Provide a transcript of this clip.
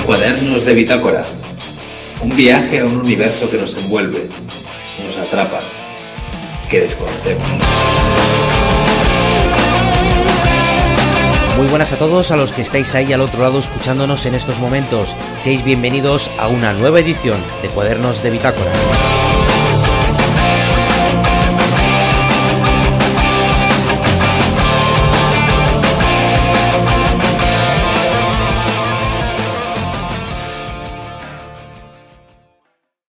Cuadernos de bitácora. Un viaje a un universo que nos envuelve, nos atrapa, que desconocemos. Muy buenas a todos a los que estáis ahí al otro lado escuchándonos en estos momentos. Seáis bienvenidos a una nueva edición de Cuadernos de Bitácora.